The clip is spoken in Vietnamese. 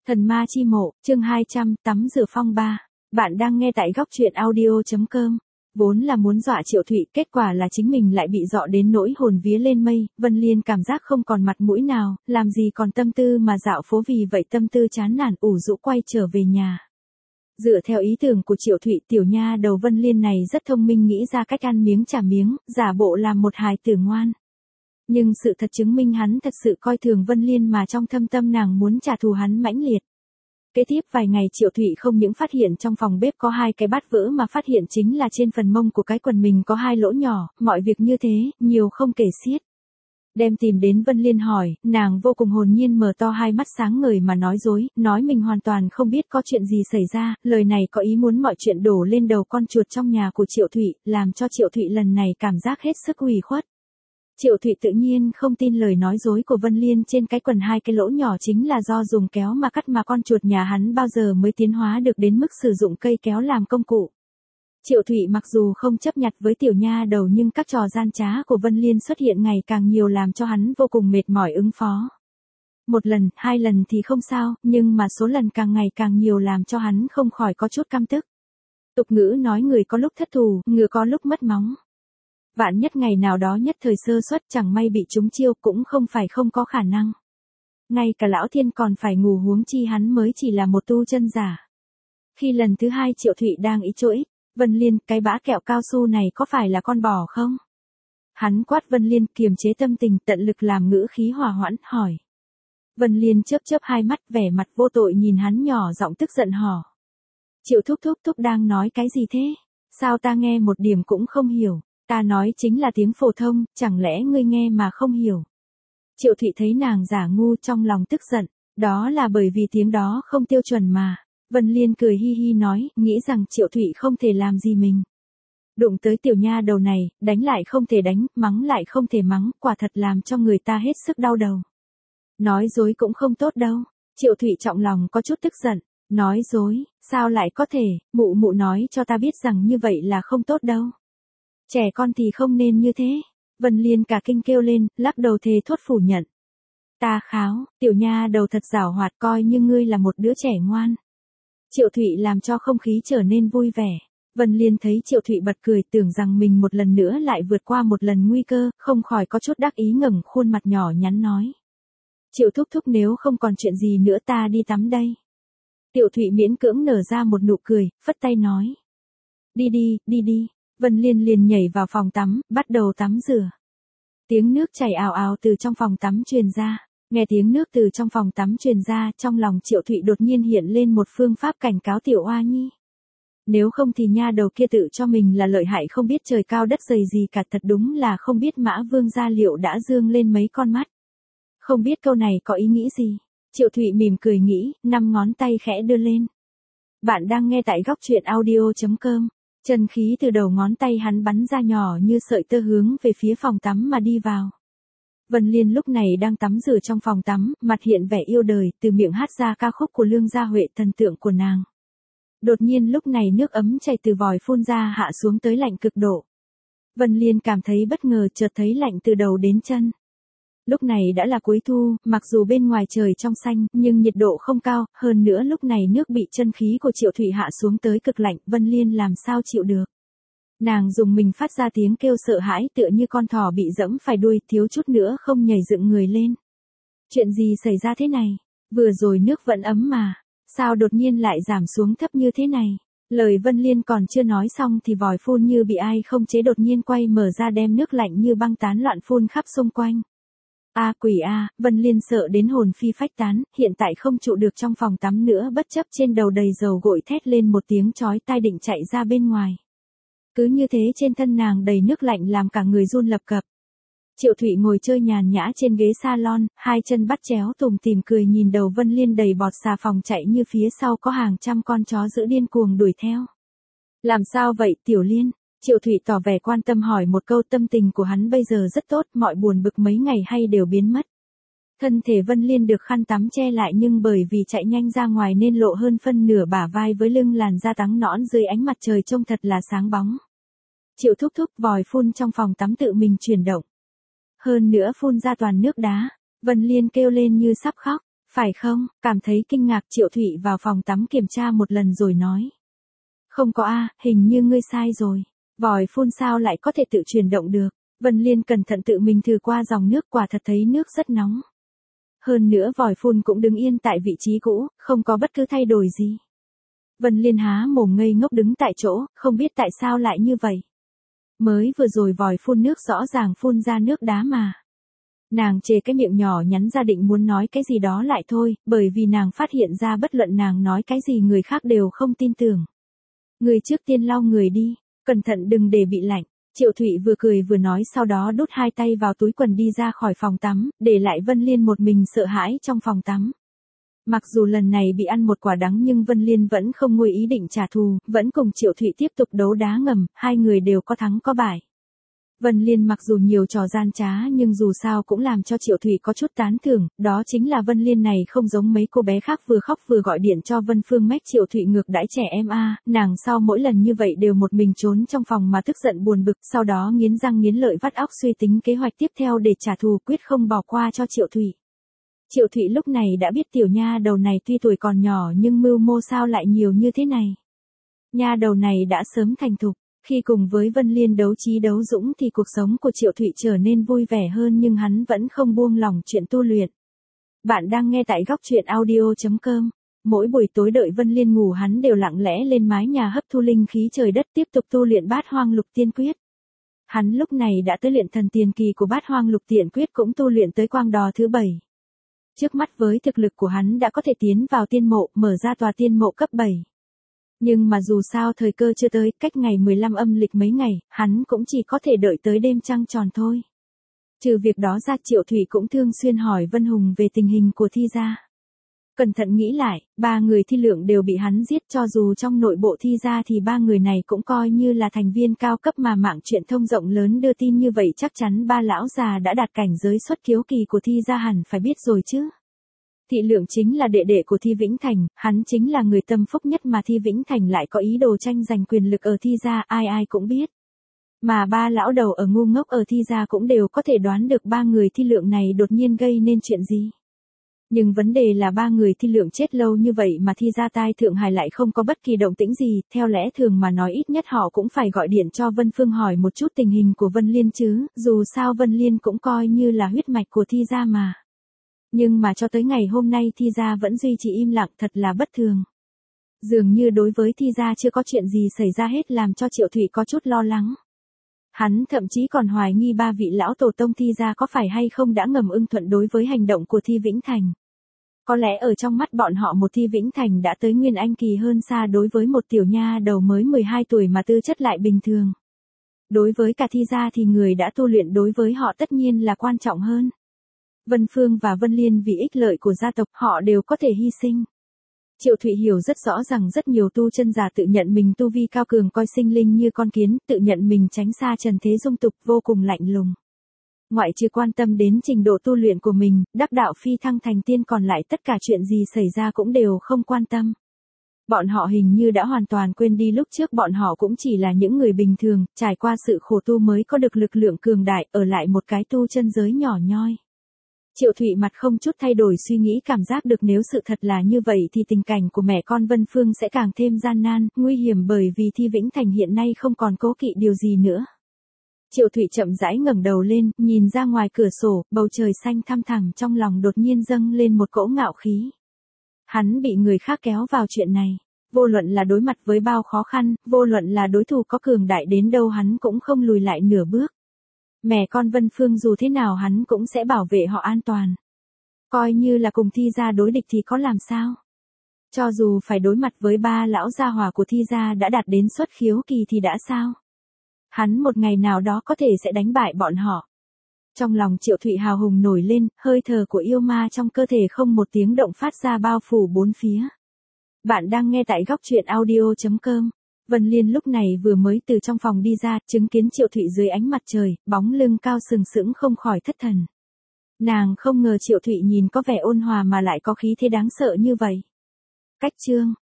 Thần ma chi mộ, chương 200, tắm rửa phong ba. Bạn đang nghe tại góc truyện audio.com. Vốn là muốn dọa Triệu Thụy, kết quả là chính mình lại bị dọa đến nỗi hồn vía lên mây, Vân Liên cảm giác không còn mặt mũi nào, làm gì còn tâm tư mà dạo phố, vì vậy tâm tư chán nản ủ rũ quay trở về nhà. Dựa theo ý tưởng của Triệu Thụy, tiểu nha đầu Vân Liên này rất thông minh, nghĩ ra cách ăn miếng trả miếng, giả bộ làm một hài tử ngoan. Nhưng sự thật chứng minh hắn thật sự coi thường Vân Liên, mà trong thâm tâm nàng muốn trả thù hắn mãnh liệt. Kế tiếp vài ngày, Triệu Thụy không những phát hiện trong phòng bếp có 2 cái bát vỡ, mà phát hiện chính là trên phần mông của cái quần mình có 2 lỗ nhỏ, mọi việc như thế, nhiều không kể xiết. Đem tìm đến Vân Liên hỏi, nàng vô cùng hồn nhiên mở to 2 mắt sáng ngời mà nói dối, nói mình hoàn toàn không biết có chuyện gì xảy ra, lời này có ý muốn mọi chuyện đổ lên đầu con chuột trong nhà của Triệu Thụy, làm cho Triệu Thụy lần này cảm giác hết sức ủy khuất. Triệu Thụy tự nhiên không tin lời nói dối của Vân Liên, trên cái quần 2 cái lỗ nhỏ chính là do dùng kéo mà cắt, mà con chuột nhà hắn bao giờ mới tiến hóa được đến mức sử dụng cây kéo làm công cụ. Triệu Thụy mặc dù không chấp nhặt với tiểu nha đầu, nhưng các trò gian trá của Vân Liên xuất hiện ngày càng nhiều, làm cho hắn vô cùng mệt mỏi ứng phó. 1 lần, 2 lần thì không sao, nhưng mà số lần càng ngày càng nhiều làm cho hắn không khỏi có chút căm tức. Tục ngữ nói người có lúc thất thù, ngựa có lúc mất móng. Vạn nhất ngày nào đó nhất thời sơ suất chẳng may bị trúng chiêu cũng không phải không có khả năng. Ngay cả lão thiên còn phải ngủ, huống chi hắn mới chỉ là một tu chân giả. Khi lần thứ 2 Triệu Thụy đang ý chối, Vân Liên, cái bã kẹo cao su này có phải là con bò không? Hắn quát Vân Liên, kiềm chế tâm tình, tận lực làm ngữ khí hòa hoãn, hỏi. Vân Liên chớp chớp 2 mắt, vẻ mặt vô tội nhìn hắn, nhỏ giọng tức giận hỏi. Triệu thúc đang nói cái gì thế? Sao ta nghe một điểm cũng không hiểu? Ta nói chính là tiếng phổ thông, chẳng lẽ ngươi nghe mà không hiểu? Triệu Thụy thấy nàng giả ngu, trong lòng tức giận, đó là bởi vì tiếng đó không tiêu chuẩn mà. Vân Liên cười hi hi nói, nghĩ rằng Triệu Thụy không thể làm gì mình. Đụng tới tiểu nha đầu này, đánh lại không thể đánh, mắng lại không thể mắng, quả thật làm cho người ta hết sức đau đầu. Nói dối cũng không tốt đâu. Triệu Thụy trọng lòng có chút tức giận, nói dối, sao lại có thể, mụ nói cho ta biết rằng như vậy là không tốt đâu. Trẻ con thì không nên như thế. Vân Liên cả kinh kêu lên, lắc đầu thề thốt phủ nhận. Ta kháo, tiểu nha đầu thật giảo hoạt, coi như ngươi là một đứa trẻ ngoan. Triệu Thụy làm cho không khí trở nên vui vẻ. Vân Liên thấy Triệu Thụy bật cười, tưởng rằng mình một lần nữa lại vượt qua một lần nguy cơ, không khỏi có chút đắc ý, ngẩng khuôn mặt nhỏ nhắn nói. Triệu thúc nếu không còn chuyện gì nữa ta đi tắm đây. Triệu Thụy miễn cưỡng nở ra một nụ cười, phất tay nói. Đi. Vân Liên liền nhảy vào phòng tắm, bắt đầu tắm rửa. Tiếng nước chảy ào ào từ trong phòng tắm truyền ra. Nghe tiếng nước từ trong phòng tắm truyền ra, trong lòng Triệu Thụy đột nhiên hiện lên một phương pháp cảnh cáo tiểu oa nhi. Nếu không thì nha đầu kia tự cho mình là lợi hại, không biết trời cao đất dày gì cả, thật đúng là không biết Mã Vương gia liệu đã dương lên mấy con mắt. Không biết câu này có ý nghĩ gì? Triệu Thụy mỉm cười nghĩ, 5 ngón tay khẽ đưa lên. Bạn đang nghe tại góc truyện audio.com. Chân khí từ đầu ngón tay hắn bắn ra nhỏ như sợi tơ, hướng về phía phòng tắm mà đi vào. Vân Liên lúc này đang tắm rửa trong phòng tắm, mặt hiện vẻ yêu đời, từ miệng hát ra ca khúc của Lương Gia Huệ, thần tượng của nàng. Đột nhiên lúc này nước ấm chảy từ vòi phun ra hạ xuống tới lạnh cực độ. Vân Liên cảm thấy bất ngờ, chợt thấy lạnh từ đầu đến chân. Lúc này đã là cuối thu, mặc dù bên ngoài trời trong xanh, nhưng nhiệt độ không cao, hơn nữa lúc này nước bị chân khí của Triệu Thụy hạ xuống tới cực lạnh, Vân Liên làm sao chịu được. Nàng dùng mình phát ra tiếng kêu sợ hãi, tựa như con thỏ bị giẫm phải đuôi, thiếu chút nữa không nhảy dựng người lên. Chuyện gì xảy ra thế này? Vừa rồi nước vẫn ấm mà, sao đột nhiên lại giảm xuống thấp như thế này? Lời Vân Liên còn chưa nói xong thì vòi phun như bị ai không chế đột nhiên quay mở ra, đem nước lạnh như băng tán loạn phun khắp xung quanh. A quỷ a, Vân Liên sợ đến hồn phi phách tán, hiện tại không trụ được trong phòng tắm nữa, bất chấp trên đầu đầy dầu gội thét lên một tiếng chói tai, định chạy ra bên ngoài. Cứ như thế trên thân nàng đầy nước lạnh làm cả người run lập cập. Triệu Thụy ngồi chơi nhàn nhã trên ghế salon, 2 chân bắt chéo tủm tỉm cười nhìn đầu Vân Liên đầy bọt xà phòng chạy như phía sau có hàng trăm con chó dữ điên cuồng đuổi theo. Làm sao vậy Tiểu Liên? Triệu Thụy tỏ vẻ quan tâm hỏi một câu, tâm tình của hắn bây giờ rất tốt, mọi buồn bực mấy ngày hay đều biến mất. Thân thể Vân Liên được khăn tắm che lại, nhưng bởi vì chạy nhanh ra ngoài nên lộ hơn phân nửa bả vai với lưng, làn da trắng nõn dưới ánh mặt trời trông thật là sáng bóng. Triệu thúc vòi phun trong phòng tắm tự mình chuyển động. Hơn nữa phun ra toàn nước đá. Vân Liên kêu lên như sắp khóc. Phải không? Cảm thấy kinh ngạc Triệu Thụy vào phòng tắm kiểm tra một lần rồi nói. Không có a, hình như ngươi sai rồi. Vòi phun sao lại có thể tự chuyển động được. Vân Liên cẩn thận tự mình thử qua dòng nước, quả thật thấy nước rất nóng. Hơn nữa vòi phun cũng đứng yên tại vị trí cũ, không có bất cứ thay đổi gì. Vân Liên há mồm ngây ngốc đứng tại chỗ, không biết tại sao lại như vậy. Mới vừa rồi vòi phun nước rõ ràng phun ra nước đá mà. Nàng chề cái miệng nhỏ nhắn ra định muốn nói cái gì đó lại thôi, bởi vì nàng phát hiện ra bất luận nàng nói cái gì người khác đều không tin tưởng. Người trước tiên lau người đi, cẩn thận đừng để bị lạnh. Triệu Thụy vừa cười vừa nói, sau đó đút hai tay vào túi quần đi ra khỏi phòng tắm, để lại Vân Liên một mình sợ hãi trong phòng tắm. Mặc dù lần này bị ăn một quả đắng nhưng Vân Liên vẫn không nguôi ý định trả thù, vẫn cùng Triệu Thụy tiếp tục đấu đá ngầm, hai người đều có thắng có bại. Vân Liên mặc dù nhiều trò gian trá nhưng dù sao cũng làm cho Triệu Thụy có chút tán thưởng, đó chính là Vân Liên này không giống mấy cô bé khác vừa khóc vừa gọi điện cho Vân Phương mách Triệu Thụy ngược đãi trẻ em a, nàng sau mỗi lần như vậy đều một mình trốn trong phòng mà tức giận buồn bực, sau đó nghiến răng nghiến lợi vắt óc suy tính kế hoạch tiếp theo để trả thù, quyết không bỏ qua cho Triệu Thụy. Triệu Thụy lúc này đã biết tiểu nha đầu này tuy tuổi còn nhỏ nhưng mưu mô sao lại nhiều như thế này. Nha đầu này đã sớm thành thục. Khi cùng với Vân Liên đấu trí đấu dũng thì cuộc sống của Triệu Thụy trở nên vui vẻ hơn nhưng hắn vẫn không buông lỏng chuyện tu luyện. Bạn đang nghe tại góc truyện audio.com. Mỗi buổi tối đợi Vân Liên ngủ hắn đều lặng lẽ lên mái nhà hấp thu linh khí trời đất tiếp tục tu luyện Bát Hoang Lục Tiên Quyết. Hắn lúc này đã tới luyện thần tiền kỳ của Bát Hoang Lục Tiên Quyết, cũng tu luyện tới quang đò thứ 7. Trước mắt với thực lực của hắn đã có thể tiến vào tiên mộ, mở ra tòa tiên mộ cấp 7. Nhưng mà dù sao thời cơ chưa tới, cách ngày 15 âm lịch mấy ngày, hắn cũng chỉ có thể đợi tới đêm trăng tròn thôi. Trừ việc đó ra Triệu Thụy cũng thường xuyên hỏi Vân Hùng về tình hình của Thi gia. Cẩn thận nghĩ lại, ba người Thi Lượng đều bị hắn giết, cho dù trong nội bộ Thi gia thì ba người này cũng coi như là thành viên cao cấp mà mạng truyền thông rộng lớn đưa tin như vậy, chắc chắn ba lão già đã đạt cảnh giới xuất kiếu kỳ của Thi gia hẳn phải biết rồi chứ. Thị Lượng chính là đệ đệ của Thi Vĩnh Thành, hắn chính là người tâm phúc nhất mà Thi Vĩnh Thành lại có ý đồ tranh giành quyền lực ở Thi gia, ai ai cũng biết. Mà ba lão đầu ở ngu ngốc ở Thi gia cũng đều có thể đoán được ba người Thi Lượng này đột nhiên gây nên chuyện gì. Nhưng vấn đề là ba người Thi Lượng chết lâu như vậy mà Thi gia tai Thượng Hải lại không có bất kỳ động tĩnh gì, theo lẽ thường mà nói ít nhất họ cũng phải gọi điện cho Vân Phương hỏi một chút tình hình của Vân Liên chứ, dù sao Vân Liên cũng coi như là huyết mạch của Thi gia mà. Nhưng mà cho tới ngày hôm nay Thi gia vẫn duy trì im lặng, thật là bất thường. Dường như đối với Thi gia chưa có chuyện gì xảy ra hết, làm cho Triệu Thụy có chút lo lắng. Hắn thậm chí còn hoài nghi ba vị lão tổ tông Thi gia có phải hay không đã ngầm ưng thuận đối với hành động của Thi Vĩnh Thành. Có lẽ ở trong mắt bọn họ một Thi Vĩnh Thành đã tới nguyên anh kỳ hơn xa đối với một tiểu nha đầu mới 12 tuổi mà tư chất lại bình thường. Đối với cả Thi gia thì người đã tu luyện đối với họ tất nhiên là quan trọng hơn. Vân Phương và Vân Liên vì ích lợi của gia tộc họ đều có thể hy sinh. Triệu Thụy hiểu rất rõ rằng rất nhiều tu chân giả tự nhận mình tu vi cao cường, coi sinh linh như con kiến, tự nhận mình tránh xa trần thế dung tục, vô cùng lạnh lùng. Ngoại trừ quan tâm đến trình độ tu luyện của mình, đắc đạo phi thăng thành tiên, còn lại tất cả chuyện gì xảy ra cũng đều không quan tâm. Bọn họ hình như đã hoàn toàn quên đi lúc trước bọn họ cũng chỉ là những người bình thường, trải qua sự khổ tu mới có được lực lượng cường đại, ở lại một cái tu chân giới nhỏ nhoi. Triệu Thụy mặt không chút thay đổi suy nghĩ, cảm giác được nếu sự thật là như vậy thì tình cảnh của mẹ con Vân Phương sẽ càng thêm gian nan, nguy hiểm, bởi vì Thi Vĩnh Thành hiện nay không còn cố kỵ điều gì nữa. Triệu Thụy chậm rãi ngẩng đầu lên, nhìn ra ngoài cửa sổ, bầu trời xanh thăm thẳm, trong lòng đột nhiên dâng lên một cỗ ngạo khí. Hắn bị người khác kéo vào chuyện này, vô luận là đối mặt với bao khó khăn, vô luận là đối thủ có cường đại đến đâu hắn cũng không lùi lại nửa bước. Mẹ con Vân Phương dù thế nào hắn cũng sẽ bảo vệ họ an toàn. Coi như là cùng Thi gia đối địch thì có làm sao? Cho dù phải đối mặt với ba lão gia hỏa của Thi gia đã đạt đến xuất khiếu kỳ thì đã sao? Hắn một ngày nào đó có thể sẽ đánh bại bọn họ. Trong lòng Triệu Thụy hào hùng nổi lên, hơi thở của yêu ma trong cơ thể không một tiếng động phát ra bao phủ bốn phía. Bạn đang nghe tại góc truyện audio.com. Vân Liên lúc này vừa mới từ trong phòng đi ra, chứng kiến Triệu Thụy dưới ánh mặt trời, bóng lưng cao sừng sững không khỏi thất thần. Nàng không ngờ Triệu Thụy nhìn có vẻ ôn hòa mà lại có khí thế đáng sợ như vậy. Cách chương